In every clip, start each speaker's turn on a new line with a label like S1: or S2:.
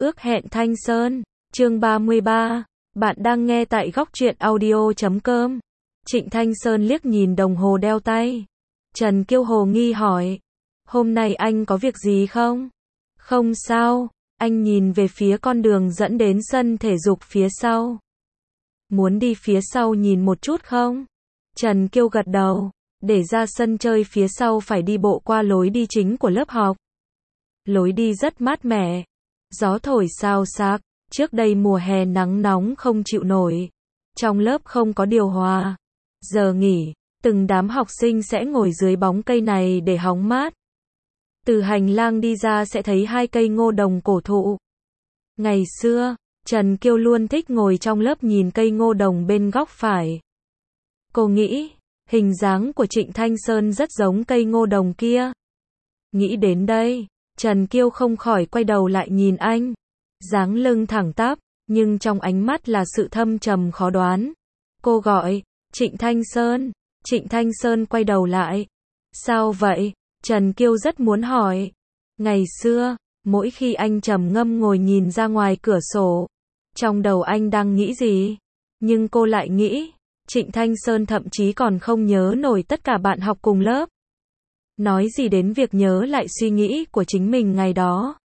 S1: Ước hẹn Thanh Sơn, chương 33, bạn đang nghe tại góc truyện audio.com. Trịnh Thanh Sơn liếc nhìn đồng hồ đeo tay. Trần Kiêu hồ nghi hỏi, hôm nay anh có việc gì không? Không sao, anh nhìn về phía con đường dẫn đến sân thể dục phía sau. Muốn đi phía sau nhìn một chút không? Trần Kiêu gật đầu, để ra sân chơi phía sau phải đi bộ qua lối đi chính của lớp học. Lối đi rất mát mẻ, gió thổi xào xạc, trước đây mùa hè nắng nóng không chịu nổi. Trong lớp không có điều hòa. Giờ nghỉ, từng đám học sinh sẽ ngồi dưới bóng cây này để hóng mát. Từ hành lang đi ra sẽ thấy hai cây ngô đồng cổ thụ. Ngày xưa, Trần Kiêu luôn thích ngồi trong lớp nhìn cây ngô đồng bên góc phải. Cô nghĩ, hình dáng của Trịnh Thanh Sơn rất giống cây ngô đồng kia. Nghĩ đến đây, Trần Kiêu không khỏi quay đầu lại nhìn anh. Dáng lưng thẳng tắp, nhưng trong ánh mắt là sự thâm trầm khó đoán. Cô gọi, Trịnh Thanh Sơn. Trịnh Thanh Sơn quay đầu lại. Sao vậy? Trần Kiêu rất muốn hỏi. Ngày xưa, mỗi khi anh trầm ngâm ngồi nhìn ra ngoài cửa sổ, trong đầu anh đang nghĩ gì? Nhưng cô lại nghĩ, Trịnh Thanh Sơn thậm chí còn không nhớ nổi tất cả bạn học cùng lớp. Nói gì đến việc nhớ lại suy nghĩ của chính mình ngày đó.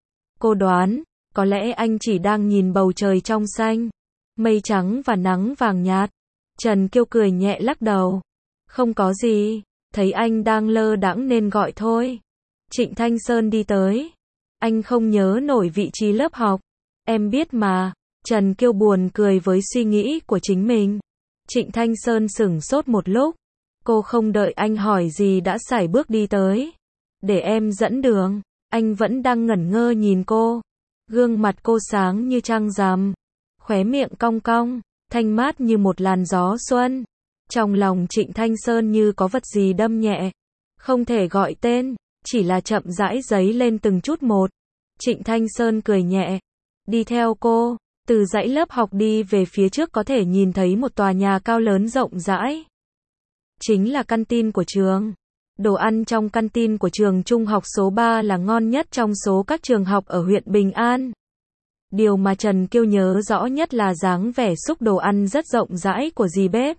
S1: Cô đoán, có lẽ anh chỉ đang nhìn bầu trời trong xanh, mây trắng và nắng vàng nhạt. Trần Kiêu cười nhẹ lắc đầu. Không có gì, thấy anh đang lơ đãng nên gọi thôi. Trịnh Thanh Sơn đi tới. Anh không nhớ nổi vị trí lớp học. Em biết mà. Trần Kiêu buồn cười với suy nghĩ của chính mình. Trịnh Thanh Sơn sửng sốt một lúc. Cô không đợi anh hỏi gì đã sải bước đi tới. Để em dẫn đường. Anh vẫn đang ngẩn ngơ nhìn cô. Gương mặt cô sáng như trăng rằm. Khóe miệng cong cong, thanh mát như một làn gió xuân. Trong lòng Trịnh Thanh Sơn như có vật gì đâm nhẹ. Không thể gọi tên, chỉ là chậm rãi dấy lên từng chút một. Trịnh Thanh Sơn cười nhẹ. Đi theo cô, từ dãy lớp học đi về phía trước có thể nhìn thấy một tòa nhà cao lớn rộng rãi. Chính là căn tin của trường. Đồ ăn trong căn tin của trường trung học số 3 là ngon nhất trong số các trường học ở huyện Bình An. Điều mà Trần Kiêu nhớ rõ nhất là dáng vẻ xúc đồ ăn rất rộng rãi của dì bếp.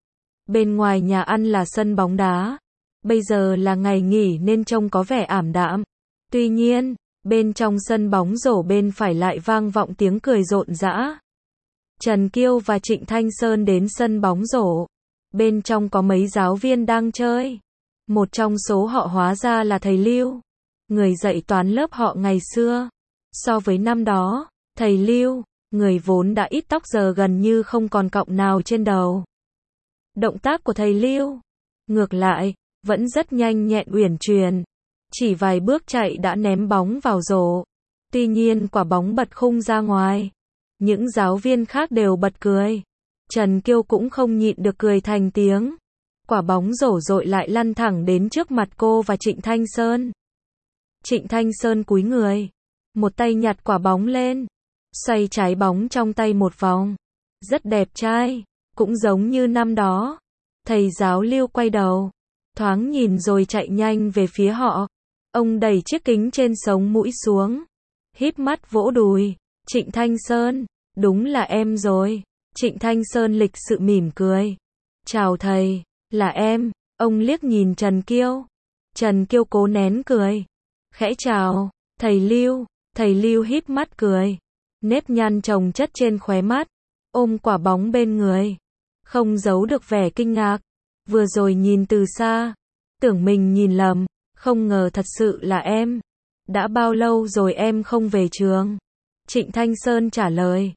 S1: Bên ngoài nhà ăn là sân bóng đá. Bây giờ là ngày nghỉ nên trông có vẻ ảm đạm. Tuy nhiên, bên trong sân bóng rổ bên phải lại vang vọng tiếng cười rộn rã. Trần Kiêu và Trịnh Thanh Sơn đến sân bóng rổ. Bên trong có mấy giáo viên đang chơi. Một trong số họ hóa ra là thầy Lưu, người dạy toán lớp họ ngày xưa. So với năm đó, thầy Lưu, người vốn đã ít tóc giờ gần như không còn cọng nào trên đầu. Động tác của thầy Lưu, ngược lại, vẫn rất nhanh nhẹn uyển chuyển. Chỉ vài bước chạy đã ném bóng vào rổ. Tuy nhiên quả bóng bật khung ra ngoài. Những giáo viên khác đều bật cười. Trần Kiêu cũng không nhịn được cười thành tiếng. Quả bóng rổ rội lại lăn thẳng đến trước mặt cô và Trịnh Thanh Sơn. Trịnh Thanh Sơn cúi người, một tay nhặt quả bóng lên, xoay trái bóng trong tay một vòng. Rất đẹp trai, cũng giống như năm đó. Thầy giáo Lưu quay đầu, thoáng nhìn rồi chạy nhanh về phía họ. Ông đẩy chiếc kính trên sống mũi xuống, híp mắt vỗ đùi. Trịnh Thanh Sơn, đúng là em rồi. Trịnh Thanh Sơn lịch sự mỉm cười. Chào thầy. Là em. Ông liếc nhìn Trần Kiêu. Trần Kiêu cố nén cười. Khẽ chào, thầy Lưu. Thầy Lưu híp mắt cười. Nếp nhăn chồng chất trên khóe mắt. Ôm quả bóng bên người. Không giấu được vẻ kinh ngạc. Vừa rồi nhìn từ xa, tưởng mình nhìn lầm. Không ngờ thật sự là em. Đã bao lâu rồi em không về trường? Trịnh Thanh Sơn trả lời.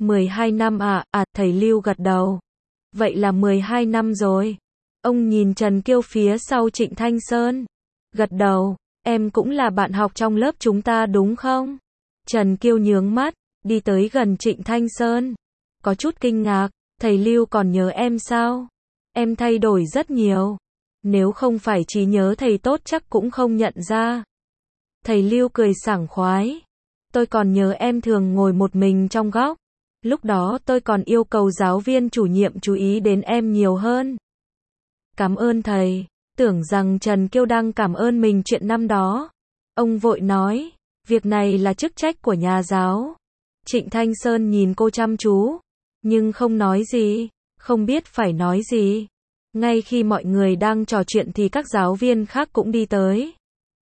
S1: 12 năm ạ. Thầy Lưu gật đầu. Vậy là 12 năm rồi. Ông nhìn Trần Kiêu phía sau Trịnh Thanh Sơn. Gật đầu, em cũng là bạn học trong lớp chúng ta đúng không? Trần Kiêu nhướng mắt, đi tới gần Trịnh Thanh Sơn. Có chút kinh ngạc, thầy Lưu còn nhớ em sao? Em thay đổi rất nhiều. Nếu không phải trí nhớ thầy tốt chắc cũng không nhận ra. Thầy Lưu cười sảng khoái. Tôi còn nhớ em thường ngồi một mình trong góc. Lúc đó tôi còn yêu cầu giáo viên chủ nhiệm chú ý đến em nhiều hơn. Cảm ơn thầy. Tưởng rằng Trần Kiêu đang cảm ơn mình chuyện năm đó. Ông vội nói, Việc này là chức trách của nhà giáo. Trịnh Thanh Sơn nhìn cô chăm chú, nhưng không nói gì, không biết phải nói gì. Ngay khi mọi người đang trò chuyện thì các giáo viên khác cũng đi tới.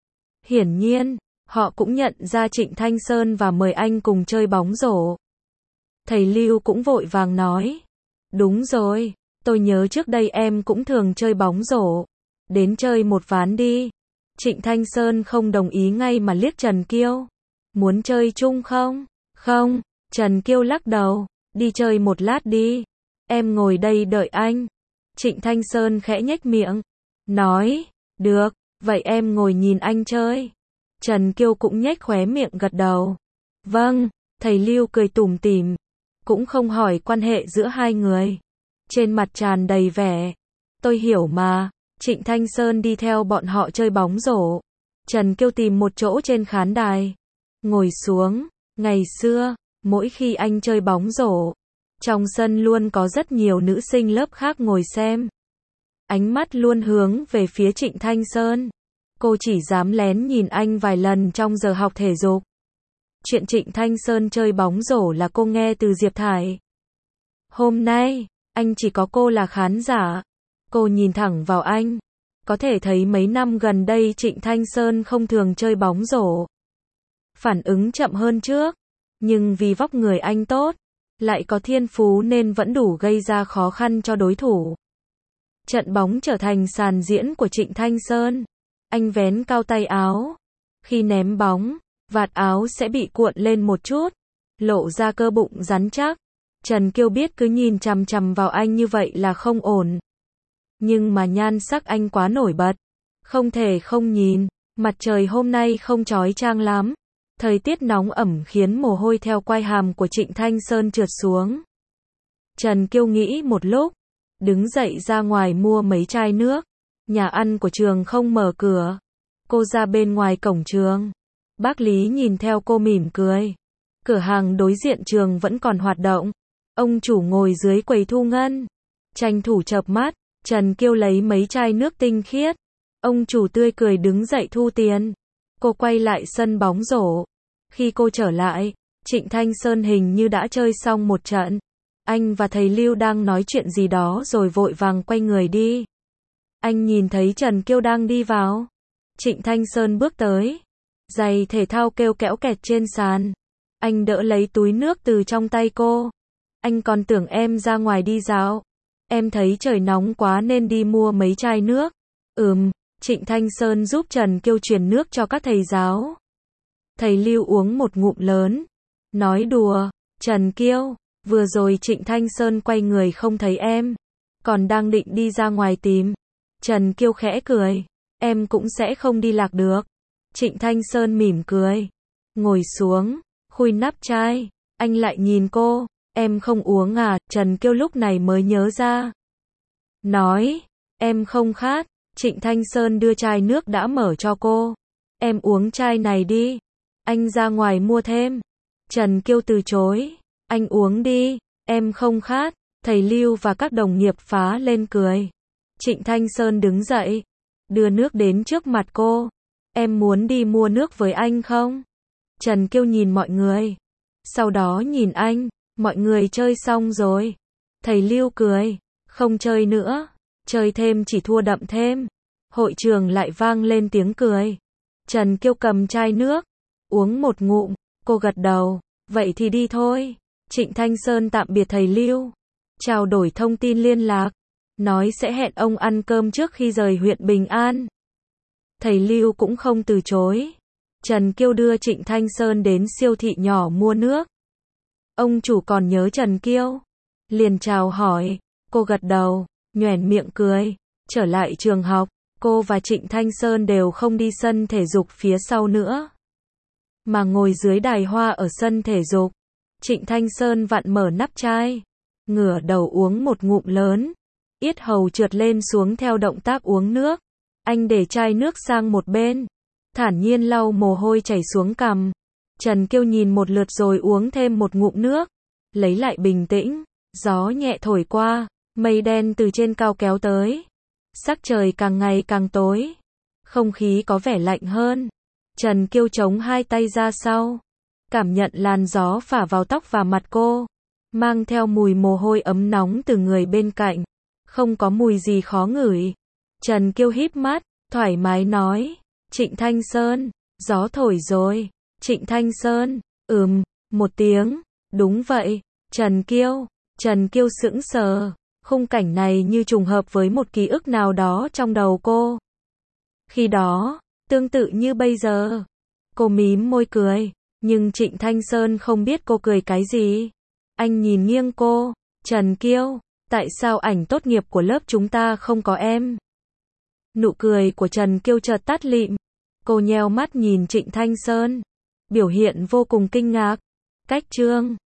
S1: Hiển nhiên, họ cũng nhận ra Trịnh Thanh Sơn và mời anh cùng chơi bóng rổ. Thầy Lưu cũng vội vàng nói. Đúng rồi, tôi nhớ trước đây em cũng thường chơi bóng rổ. Đến chơi một ván đi. Trịnh Thanh Sơn không đồng ý ngay mà liếc Trần Kiêu. Muốn chơi chung không? Không, Trần Kiêu lắc đầu. Đi chơi một lát đi. Em ngồi đây đợi anh. Trịnh Thanh Sơn khẽ nhếch miệng. Nói, được, vậy em ngồi nhìn anh chơi. Trần Kiêu cũng nhếch khóe miệng gật đầu. Vâng, thầy Lưu cười tủm tỉm. Cũng không hỏi quan hệ giữa hai người. Trên mặt tràn đầy vẻ. Tôi hiểu mà. Trịnh Thanh Sơn đi theo bọn họ chơi bóng rổ. Trần Kiêu tìm một chỗ trên khán đài. Ngồi xuống. Ngày xưa, mỗi khi anh chơi bóng rổ, trong sân luôn có rất nhiều nữ sinh lớp khác ngồi xem. Ánh mắt luôn hướng về phía Trịnh Thanh Sơn. Cô chỉ dám lén nhìn anh vài lần trong giờ học thể dục. Chuyện Trịnh Thanh Sơn chơi bóng rổ là cô nghe từ Diệp Thải. Hôm nay, anh chỉ có cô là khán giả. Cô nhìn thẳng vào anh. Có thể thấy mấy năm gần đây Trịnh Thanh Sơn không thường chơi bóng rổ. Phản ứng chậm hơn trước. Nhưng vì vóc người anh tốt, lại có thiên phú nên vẫn đủ gây ra khó khăn cho đối thủ. Trận bóng trở thành sàn diễn của Trịnh Thanh Sơn. Anh vén cao tay áo. Khi ném bóng, vạt áo sẽ bị cuộn lên một chút, lộ ra cơ bụng rắn chắc. Trần Kiêu biết cứ nhìn chằm chằm vào anh như vậy là không ổn. Nhưng mà nhan sắc anh quá nổi bật. Không thể không nhìn. Mặt trời hôm nay không chói chang lắm. Thời tiết nóng ẩm khiến mồ hôi theo quai hàm của Trịnh Thanh Sơn trượt xuống. Trần Kiêu nghĩ một lúc. Đứng dậy ra ngoài mua mấy chai nước. Nhà ăn của trường không mở cửa. Cô ra bên ngoài cổng trường. Bác Lý nhìn theo cô mỉm cười. Cửa hàng đối diện trường vẫn còn hoạt động. Ông chủ ngồi dưới quầy thu ngân. Tranh thủ chợp mắt. Trần Kiêu lấy mấy chai nước tinh khiết. Ông chủ tươi cười đứng dậy thu tiền. Cô quay lại sân bóng rổ. Khi cô trở lại, Trịnh Thanh Sơn hình như đã chơi xong một trận. Anh và thầy Lưu đang nói chuyện gì đó rồi vội vàng quay người đi. Anh nhìn thấy Trần Kiêu đang đi vào. Trịnh Thanh Sơn bước tới. Giày thể thao kêu kẽo kẹt trên sàn. Anh đỡ lấy túi nước từ trong tay cô. Anh còn tưởng em ra ngoài đi dạo. Em thấy trời nóng quá nên đi mua mấy chai nước. Trịnh Thanh Sơn giúp Trần Kiêu truyền nước cho các thầy giáo. Thầy Lưu uống một ngụm lớn. Nói đùa, Trần Kiêu, vừa rồi Trịnh Thanh Sơn quay người không thấy em. Còn đang định đi ra ngoài tìm. Trần Kiêu khẽ cười. Em cũng sẽ không đi lạc được. Trịnh Thanh Sơn mỉm cười. Ngồi xuống, khui nắp chai. Anh lại nhìn cô. Em không uống à? Trần Kiêu lúc này mới nhớ ra. Nói, em không khát. Trịnh Thanh Sơn đưa chai nước đã mở cho cô. Em uống chai này đi. Anh ra ngoài mua thêm. Trần Kiêu từ chối. Anh uống đi. Em không khát. Thầy Lưu và các đồng nghiệp phá lên cười. Trịnh Thanh Sơn đứng dậy. Đưa nước đến trước mặt cô. Em muốn đi mua nước với anh không? Trần Kiêu nhìn mọi người. Sau đó nhìn anh. Mọi người chơi xong rồi. Thầy Lưu cười. Không chơi nữa. Chơi thêm chỉ thua đậm thêm. Hội trường lại vang lên tiếng cười. Trần Kiêu cầm chai nước. Uống một ngụm. Cô gật đầu. Vậy thì đi thôi. Trịnh Thanh Sơn tạm biệt thầy Lưu. Trao đổi thông tin liên lạc. Nói sẽ hẹn ông ăn cơm trước khi rời huyện Bình An. Thầy Lưu cũng không từ chối. Trần Kiêu đưa Trịnh Thanh Sơn đến siêu thị nhỏ mua nước. Ông chủ còn nhớ Trần Kiêu. Liền chào hỏi. Cô gật đầu. Nhoẻn miệng cười. Trở lại trường học. Cô và Trịnh Thanh Sơn đều không đi sân thể dục phía sau nữa. Mà ngồi dưới đài hoa ở sân thể dục. Trịnh Thanh Sơn vặn mở nắp chai. Ngửa đầu uống một ngụm lớn. Yết hầu trượt lên xuống theo động tác uống nước. Anh để chai nước sang một bên. Thản nhiên lau mồ hôi chảy xuống cằm. Trần Kiêu nhìn một lượt rồi uống thêm một ngụm nước. Lấy lại bình tĩnh. Gió nhẹ thổi qua. Mây đen từ trên cao kéo tới. Sắc trời càng ngày càng tối. Không khí có vẻ lạnh hơn. Trần Kiêu chống hai tay ra sau, cảm nhận làn gió phả vào tóc và mặt cô, mang theo mùi mồ hôi ấm nóng từ người bên cạnh, không có mùi gì khó ngửi. Trần Kiêu híp mắt, thoải mái nói, Trịnh Thanh Sơn, gió thổi rồi. Trịnh Thanh Sơn, một tiếng, đúng vậy. Trần Kiêu sững sờ, khung cảnh này như trùng hợp với một ký ức nào đó trong đầu cô. Khi đó, tương tự như bây giờ. Cô mím môi cười, nhưng Trịnh Thanh Sơn không biết cô cười cái gì. Anh nhìn nghiêng cô, Trần Kiêu, tại sao ảnh tốt nghiệp của lớp chúng ta không có em? Nụ cười của Trần Kiêu chợt tắt lịm. Cô nheo mắt nhìn Trịnh Thanh Sơn, biểu hiện vô cùng kinh ngạc. Cách chương